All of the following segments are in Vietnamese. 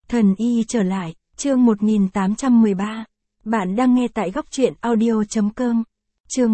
Thần y trở lại, chương 1813. Bạn đang nghe tại góc truyện audio.com. Chương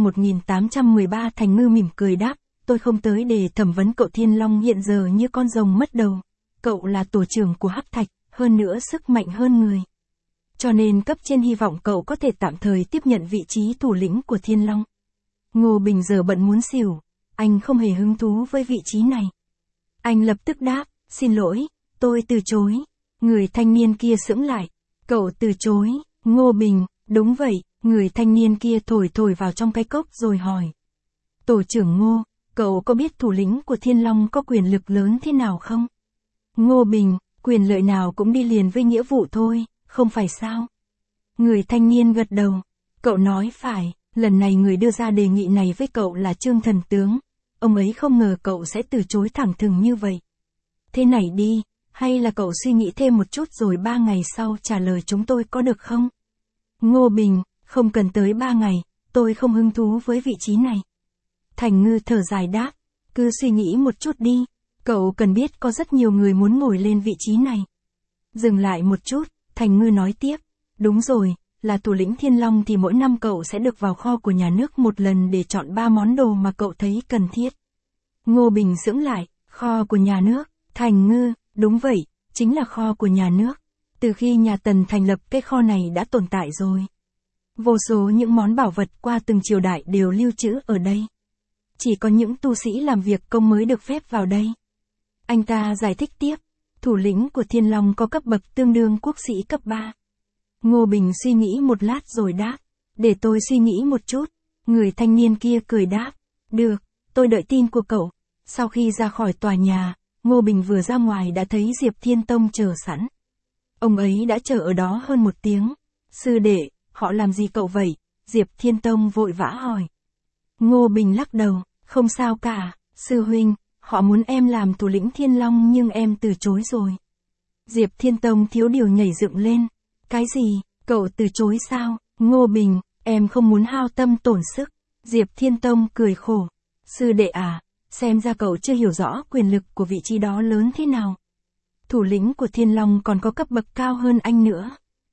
1813. Thành Ngư mỉm cười đáp, tôi không tới để thẩm vấn cậu Thiên Long hiện giờ như con rồng mất đầu. Cậu là tổ trưởng của Hắc Thạch, hơn nữa sức mạnh hơn người. Cho nên cấp trên hy vọng cậu có thể tạm thời tiếp nhận vị trí thủ lĩnh của Thiên Long. Ngô Bình giờ bận muốn xỉu, anh không hề hứng thú với vị trí này. Anh lập tức đáp, xin lỗi, tôi từ chối. Người thanh niên kia sững lại. Cậu từ chối, Ngô Bình, đúng vậy, người thanh niên kia thổi vào trong cái cốc rồi hỏi. Tổ trưởng Ngô, cậu có biết thủ lĩnh của Thiên Long có quyền lực lớn thế nào không? Ngô Bình, quyền lợi nào cũng đi liền với nghĩa vụ thôi, không phải sao? Người thanh niên gật đầu. Cậu nói phải, lần này người đưa ra đề nghị này với cậu là Trương Thần Tướng. Ông ấy không ngờ cậu sẽ từ chối thẳng thừng như vậy. Thế này đi, hay là cậu suy nghĩ thêm một chút rồi 3 ngày sau trả lời chúng tôi có được không? Ngô Bình, không cần tới 3 ngày, tôi không hứng thú với vị trí này. Thành Ngư thở dài đáp, cứ suy nghĩ một chút đi, cậu cần biết có rất nhiều người muốn ngồi lên vị trí này. Dừng lại một chút, Thành Ngư nói tiếp, đúng rồi, là thủ lĩnh Thiên Long thì mỗi năm cậu sẽ được vào kho của nhà nước một lần để chọn 3 món đồ mà cậu thấy cần thiết. Ngô Bình sững lại, kho của nhà nước, Thành Ngư, đúng vậy, chính là kho của nhà nước. Từ khi nhà Tần thành lập cái kho này đã tồn tại rồi. Vô số những món bảo vật qua từng triều đại đều lưu trữ ở đây. Chỉ có những tu sĩ làm việc công mới được phép vào đây. Anh ta giải thích tiếp, thủ lĩnh của Thiên Long có cấp bậc tương đương quốc sĩ cấp 3. Ngô Bình suy nghĩ một lát rồi đáp, để tôi suy nghĩ một chút. Người thanh niên kia cười đáp, được, tôi đợi tin của cậu. Sau khi ra khỏi tòa nhà, Ngô Bình vừa ra ngoài đã thấy Diệp Thiên Tông chờ sẵn. Ông ấy đã chờ ở đó hơn 1 tiếng. Sư đệ, họ làm gì cậu vậy? Diệp Thiên Tông vội vã hỏi. Ngô Bình lắc đầu, không sao cả, sư huynh, họ muốn em làm thủ lĩnh Thiên Long nhưng em từ chối rồi. Diệp Thiên Tông thiếu điều nhảy dựng lên. Cái gì, cậu từ chối sao? Ngô Bình, em không muốn hao tâm tổn sức. Diệp Thiên Tông cười khổ. Sư đệ à, xem ra cậu chưa hiểu rõ quyền lực của vị trí đó lớn thế nào. Thủ lĩnh của Thiên Long còn có cấp bậc cao hơn anh nữa.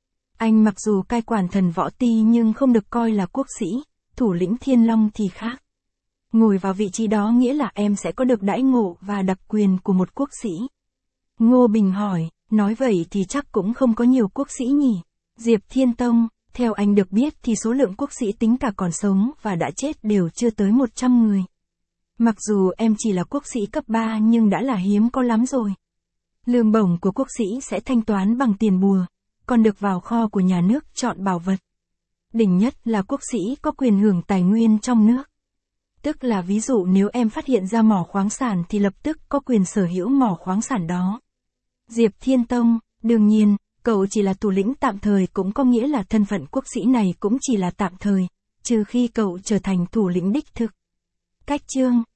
Anh mặc dù cai quản Thần Võ Ti nhưng không được coi là quốc sĩ, thủ lĩnh Thiên Long thì khác. Ngồi vào vị trí đó nghĩa là em sẽ có được đãi ngộ và đặc quyền của một quốc sĩ. Ngô Bình hỏi, nói vậy thì chắc cũng không có nhiều quốc sĩ nhỉ? Diệp Thiên Tông, theo anh được biết thì số lượng quốc sĩ tính cả còn sống và đã chết đều chưa tới 100 người. Mặc dù em chỉ là quốc sĩ cấp 3 nhưng đã là hiếm có lắm rồi. Lương bổng của quốc sĩ sẽ thanh toán bằng tiền bùa, còn được vào kho của nhà nước chọn bảo vật. Đỉnh nhất là quốc sĩ có quyền hưởng tài nguyên trong nước. Tức là ví dụ nếu em phát hiện ra mỏ khoáng sản thì lập tức có quyền sở hữu mỏ khoáng sản đó. Diệp Thiên Tông, đương nhiên, cậu chỉ là thủ lĩnh tạm thời cũng có nghĩa là thân phận quốc sĩ này cũng chỉ là tạm thời, trừ khi cậu trở thành thủ lĩnh đích thực. Cách chương